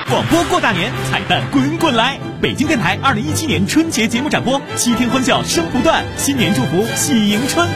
广播过大年，彩蛋滚滚来！北京电台2017年春节节目展播，7天欢笑声不断，新年祝福喜迎春。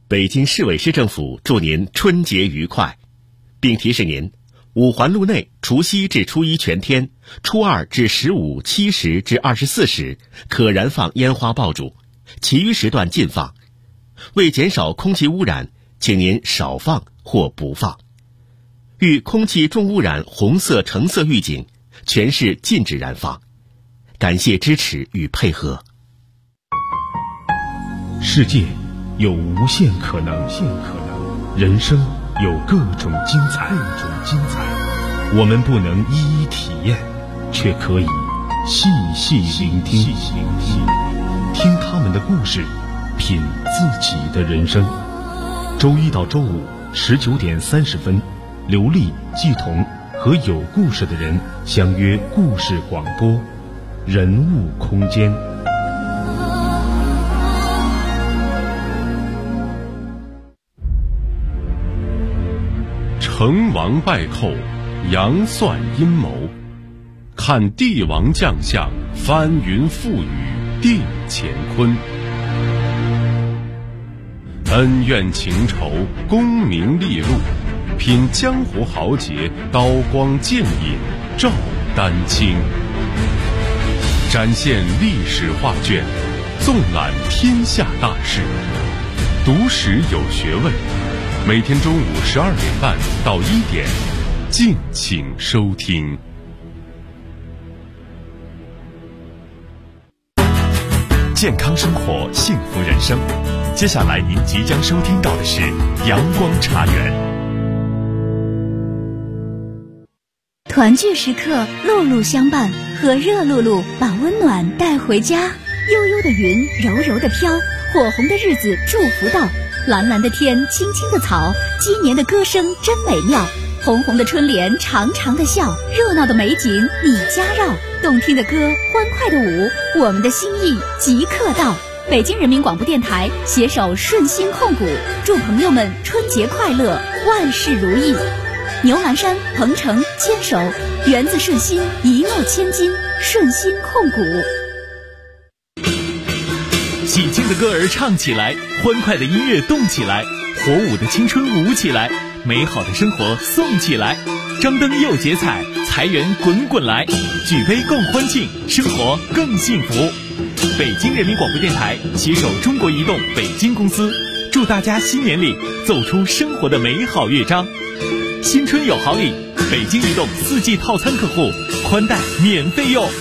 北京市委市政府祝您春节愉快，并提示您，五环路内除夕至初一全天，初二至15、7时至24时可燃放烟花爆竹，其余时段禁放。为减少空气污染，请您少放或不放。遇空气重污染红色、橙色预警，全市禁止燃放。感谢支持与配合。 世界有无限可能，人生有各种精彩。我们不能一一体验，却可以细细聆听，听他们的故事，品自己的人生。周一到周五19点30分，刘丽、季彤和有故事的人相约故事广播，人物空间。 成王败寇，杨算阴谋，看帝王将相，翻云覆雨定乾坤。恩怨情仇，功名利禄，品江湖豪杰，刀光剑影照丹青。展现历史画卷，纵览天下大事，读史有学问。每天中午12点半到1点，敬请收听。 健康生活，幸福人生。接下来您即将收听到的是阳光茶园。 团聚时刻，路路相伴，和热露露把温暖带回家。悠悠的云，柔柔的飘，火红的日子祝福到。蓝蓝的天，青青的草，鸡年的歌声真美妙。红红的春联，长长的笑，热闹的美景你家绕，动听的歌，欢快的舞，我们的心意即刻到。北京人民广播电台携手顺心控股，祝朋友们春节快乐，万事如意。牛栏山、鹏程牵手，源自顺心，一诺千金，顺心控股。 喜庆的歌儿唱起来，欢快的音乐动起来，火舞的青春舞起来，美好的生活送起来。张灯又结彩，财源滚滚来，举杯共欢庆，生活更幸福。北京人民广播电台携手中国移动北京公司，祝大家新年里奏出生活的美好乐章。新春有好礼，北京移动4季套餐客户宽带免费用。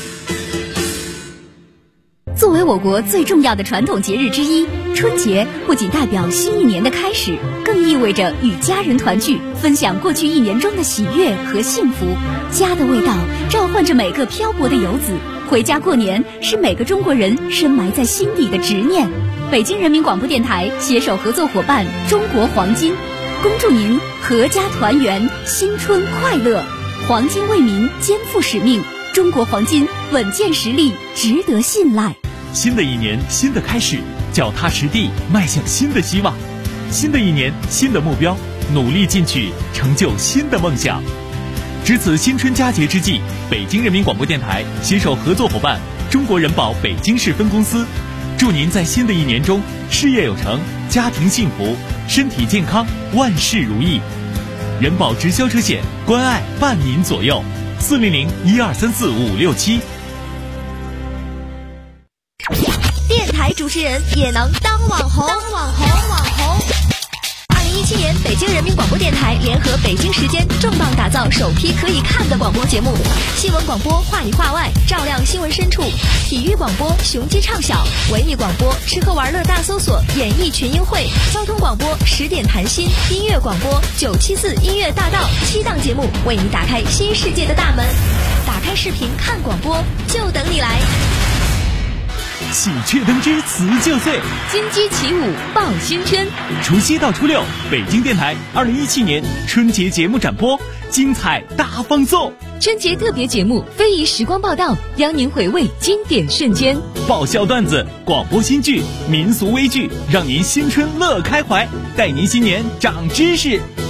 作为我国最重要的传统节日之一，春节不仅代表新一年的开始，更意味着与家人团聚，分享过去一年中的喜悦和幸福。家的味道召唤着每个漂泊的游子，回家过年是每个中国人深埋在心底的执念。北京人民广播电台携手合作伙伴中国黄金，恭祝您阖家团圆，新春快乐。黄金为民，肩负使命，中国黄金稳健实力，值得信赖。 新的一年，新的开始，脚踏实地，迈向新的希望。新的一年，新的目标，努力进取，成就新的梦想。值此新春佳节之际，北京人民广播电台携手合作伙伴中国人保北京市分公司，祝您在新的一年中事业有成，家庭幸福，身体健康，万事如意。人保直销车险，关爱伴您左右，400-1234-567。 电台主持人也能当网红。2017年，北京人民广播电台联合北京时间重磅打造首批可以看的广播节目。新闻广播话里话外，照亮新闻深处；体育广播雄鸡唱晓；文艺广播吃喝玩乐大搜索，演艺群英会；交通广播10点谈心；音乐广播974音乐大道，7档节目为你打开新世界的大门。打开视频看广播，就等你来。 喜鹊登枝辞旧岁， 金鸡起舞报新春。 除夕到初六，北京电台2017年春节节目展播，精彩大放送。 春节特别节目非遗时光报道，邀您回味经典瞬间。 爆笑段子、广播新剧、民俗微剧，让您新春乐开怀，带您新年长知识。